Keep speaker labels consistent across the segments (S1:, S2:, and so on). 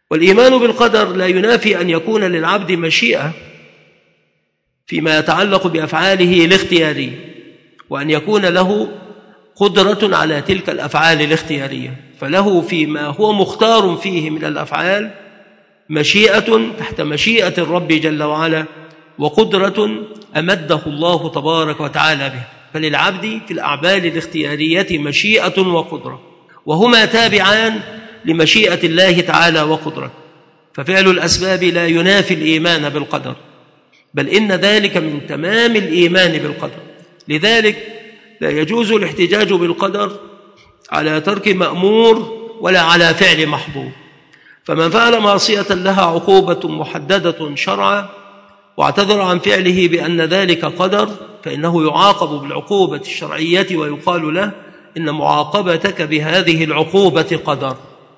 S1: والإيمان بالقدر لا ينافي أن يكون للعبد مشيئة فيما يتعلق بأفعاله الاختيارية، وأن يكون له قدرة على تلك الأفعال الاختيارية، فله فيما هو مختار فيه من الأفعال مشيئة تحت مشيئة الرب جل وعلا، وقدرة أمده الله تبارك وتعالى به. فللعبد في الأعمال الاختيارية مشيئة وقدرة، وهما تابعان لمشيئة الله تعالى وقدرته، ففعل الأسباب لا ينافي الإيمان بالقدر، بل إن ذلك من تمام الإيمان بالقدر. لذلك لا يجوز الاحتجاج بالقدر على ترك مأمور ولا على فعل محظور. فمن فعل معصية لها عقوبة محددة شرعا واعتذر عن فعله بأن ذلك قدر، فإنه يعاقب بالعقوبة الشرعية ويقال له إن معاقبتك بهذه العقوبة قدر.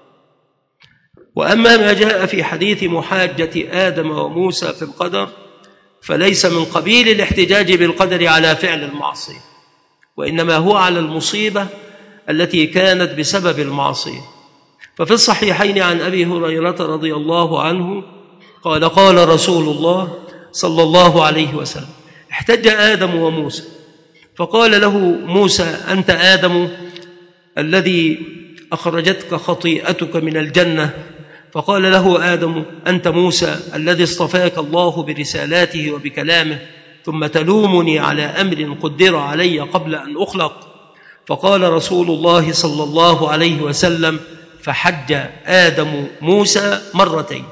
S1: وأما ما جاء في حديث محاجة آدم وموسى في القدر فليس من قبيل الاحتجاج بالقدر على فعل المعصية، وإنما هو على المصيبة التي كانت بسبب المعصية. ففي الصحيحين عن أبي هريرة رضي الله عنه قال قال رسول الله صلى الله عليه وسلم: احتج آدم وموسى فقال له موسى: أنت آدم الذي أخرجتك خطيئتك من الجنة. فقال له آدم: أنت موسى الذي اصطفاك الله برسالاته وبكلامه، ثم تلومني على أمر قدر علي قبل أن أخلق. فقال رسول الله صلى الله عليه وسلم: فحج آدم موسى مرتين.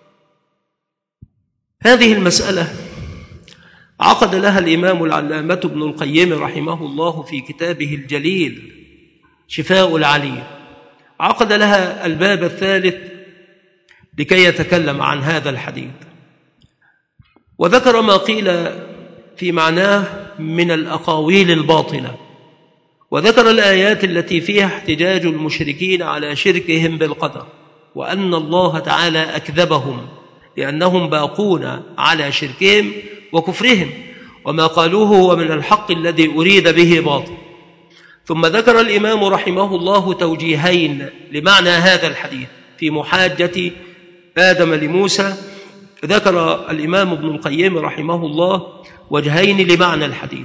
S1: هذه المسألة عقد لها الإمام العلامة ابن القيم رحمه الله في كتابه الجليل شفاء العليل، عقد لها الباب الثالث لكي يتكلم عن هذا الحديث، وذكر ما قيل في معناه من الأقاويل الباطلة، وذكر الآيات التي فيها احتجاج المشركين على شركهم بالقدر، وأن الله تعالى أكذبهم لأنهم باقون على شركهم وكفرهم، وما قالوه هو من الحق الذي أريد به باطل. ثم ذكر الإمام رحمه الله توجيهين لمعنى هذا الحديث في محاجة آدم لموسى. ذكر الإمام ابن القيم رحمه الله وجهين لمعنى الحديث،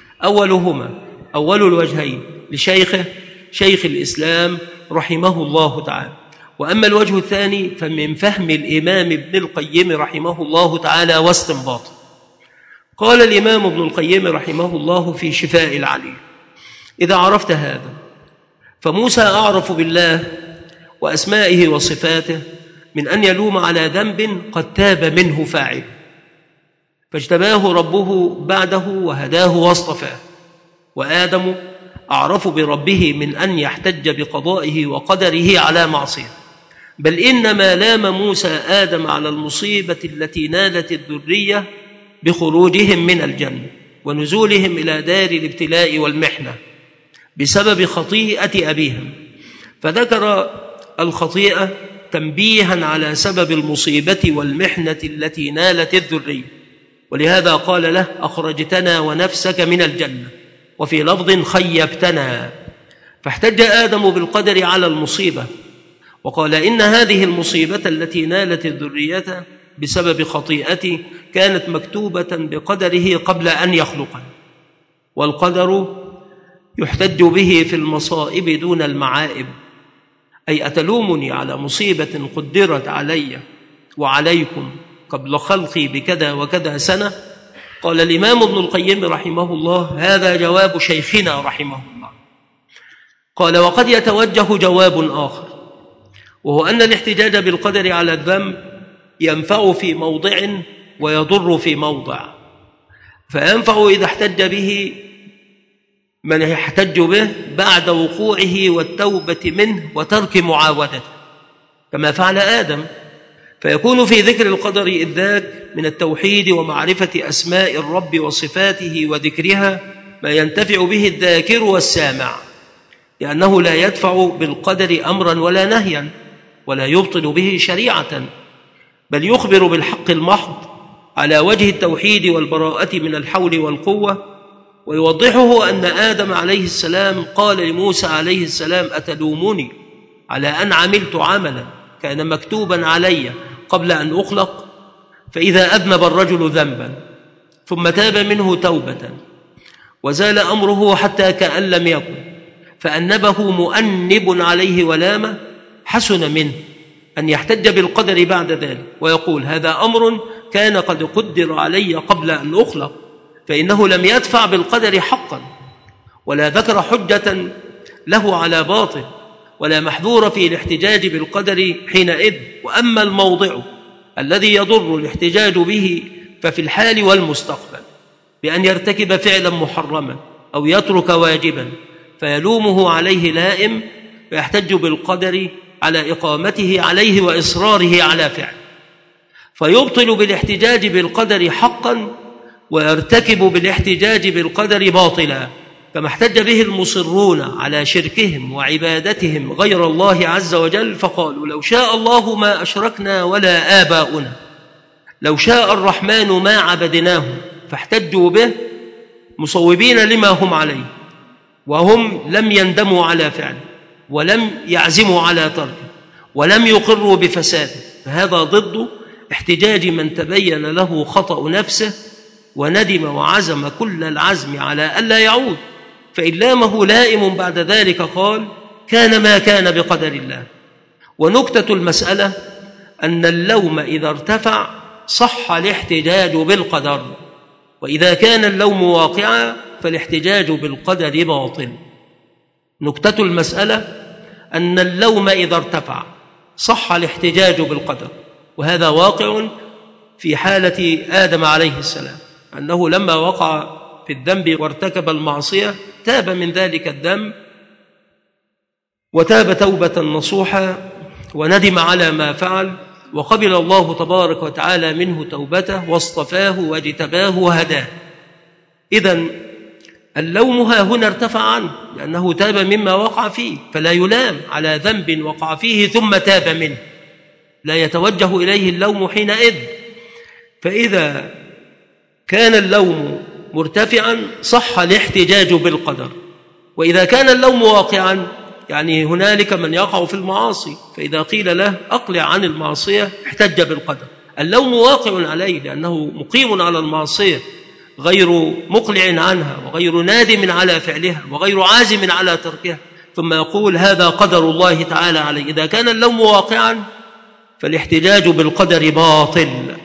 S1: أول الوجهين لشيخه شيخ الإسلام رحمه الله تعالى، وأما الوجه الثاني فمن فهم الإمام ابن القيم رحمه الله تعالى واستنباطه. قال الإمام ابن القيم رحمه الله في شفاء العليل: إذا عرفت هذا فموسى أعرف بالله وأسمائه وصفاته من أن يلوم على ذنب قد تاب منه فاعل، فاجتباه ربه بعده وهداه واصطفاه. وآدم أعرف بربه من أن يحتج بقضائه وقدره على معصية، بل إنما لام موسى آدم على المصيبة التي نالت الذرية بخروجهم من الجنة ونزولهم إلى دار الابتلاء والمحنة بسبب خطيئة أبيهم، فذكر الخطيئة تنبيها على سبب المصيبة والمحنة التي نالت الذرية، ولهذا قال له: أخرجتنا ونفسك من الجنة، وفي لفظ خيبتنا. فاحتج آدم بالقدر على المصيبة وقال إن هذه المصيبة التي نالت الذرية بسبب خطيئتي كانت مكتوبة بقدره قبل أن يخلقه، والقدر يحتج به في المصائب دون المعائب، أي أتلومني على مصيبة قدرت علي وعليكم قبل خلقي بكذا وكذا سنة؟ قال الإمام ابن القيم رحمه الله: هذا جواب شيخنا رحمه الله. قال: وقد يتوجه جواب آخر، وهو أن الاحتجاج بالقدر على الذنب ينفع في موضع ويضر في موضع، فينفع إذا احتج به من يحتج به بعد وقوعه والتوبة منه وترك معاودته كما فعل آدم، فيكون في ذكر القدر إذ ذاك من التوحيد ومعرفة أسماء الرب وصفاته وذكرها ما ينتفع به الذاكر والسامع، لأنه لا يدفع بالقدر أمرا ولا نهيا ولا يبطل به شريعة، بل يخبر بالحق المحض على وجه التوحيد والبراءة من الحول والقوة. ويوضحه أن آدم عليه السلام قال لموسى عليه السلام: أتلومني على أن عملت عملا كان مكتوبا علي قبل أن أخلق. فإذا أذنب الرجل ذنبا ثم تاب منه توبة وزال أمره حتى كأن لم يكن فأنبه مؤنب عليه ولامه، حسن منه أن يحتج بالقدر بعد ذلك ويقول هذا أمر كان قد قدر علي قبل أن أخلق، فإنه لم يدفع بالقدر حقا ولا ذكر حجة له على باطل ولا محذور في الاحتجاج بالقدر حينئذ. وأما الموضع الذي يضر الاحتجاج به ففي الحال والمستقبل بأن يرتكب فعلا محرما أو يترك واجبا فيلومه عليه لائم ويحتج بالقدر على إقامته عليه وإصراره على فعله، فيبطل بالاحتجاج بالقدر حقا ويرتكب بالاحتجاج بالقدر باطلا، كما احتج به المصرون على شركهم وعبادتهم غير الله عز وجل فقالوا لو شاء الله ما أشركنا ولا آباؤنا، لو شاء الرحمن ما عبدناه، فاحتجوا به مصوبين لما هم عليه وهم لم يندموا على فعله ولم يعزموا على تركه ولم يقروا بفساده، فهذا ضد احتجاج من تبين له خطأ نفسه وندم وعزم كل العزم على ألا يعود، فإن لامه لائم بعد ذلك قال كان ما كان بقدر الله. ونكتة المسألة أن اللوم إذا ارتفع صح الاحتجاج بالقدر، وإذا كان اللوم واقعا فالاحتجاج بالقدر باطل. نكتة المسألة أن اللوم إذا ارتفع صح الاحتجاج بالقدر، وهذا واقع في حالة آدم عليه السلام، أنه لما وقع في الذنب وارتكب المعصية تاب من ذلك الذنب وتاب توبة نصوحا وندم على ما فعل، وقبل الله تبارك وتعالى منه توبته واصطفاه واجتباه وهداه. إذن اللوم ها هنا ارتفع عنه لأنه تاب مما وقع فيه، فلا يلام على ذنب وقع فيه ثم تاب منه، لا يتوجه إليه اللوم حينئذ. فإذا كان اللوم مرتفعا صح الاحتجاج بالقدر، وإذا كان اللوم واقعا يعني هنالك من يقع في المعاصي فإذا قيل له أقلع عن المعصية احتج بالقدر. اللوم واقع عليه لأنه مقيم على المعصية غير مقلع عنها وغير نادم على فعلها وغير عازم على تركها، ثم يقول هذا قدر الله تعالى عليه. إذا كان اللوم واقعا فالاحتجاج بالقدر باطل،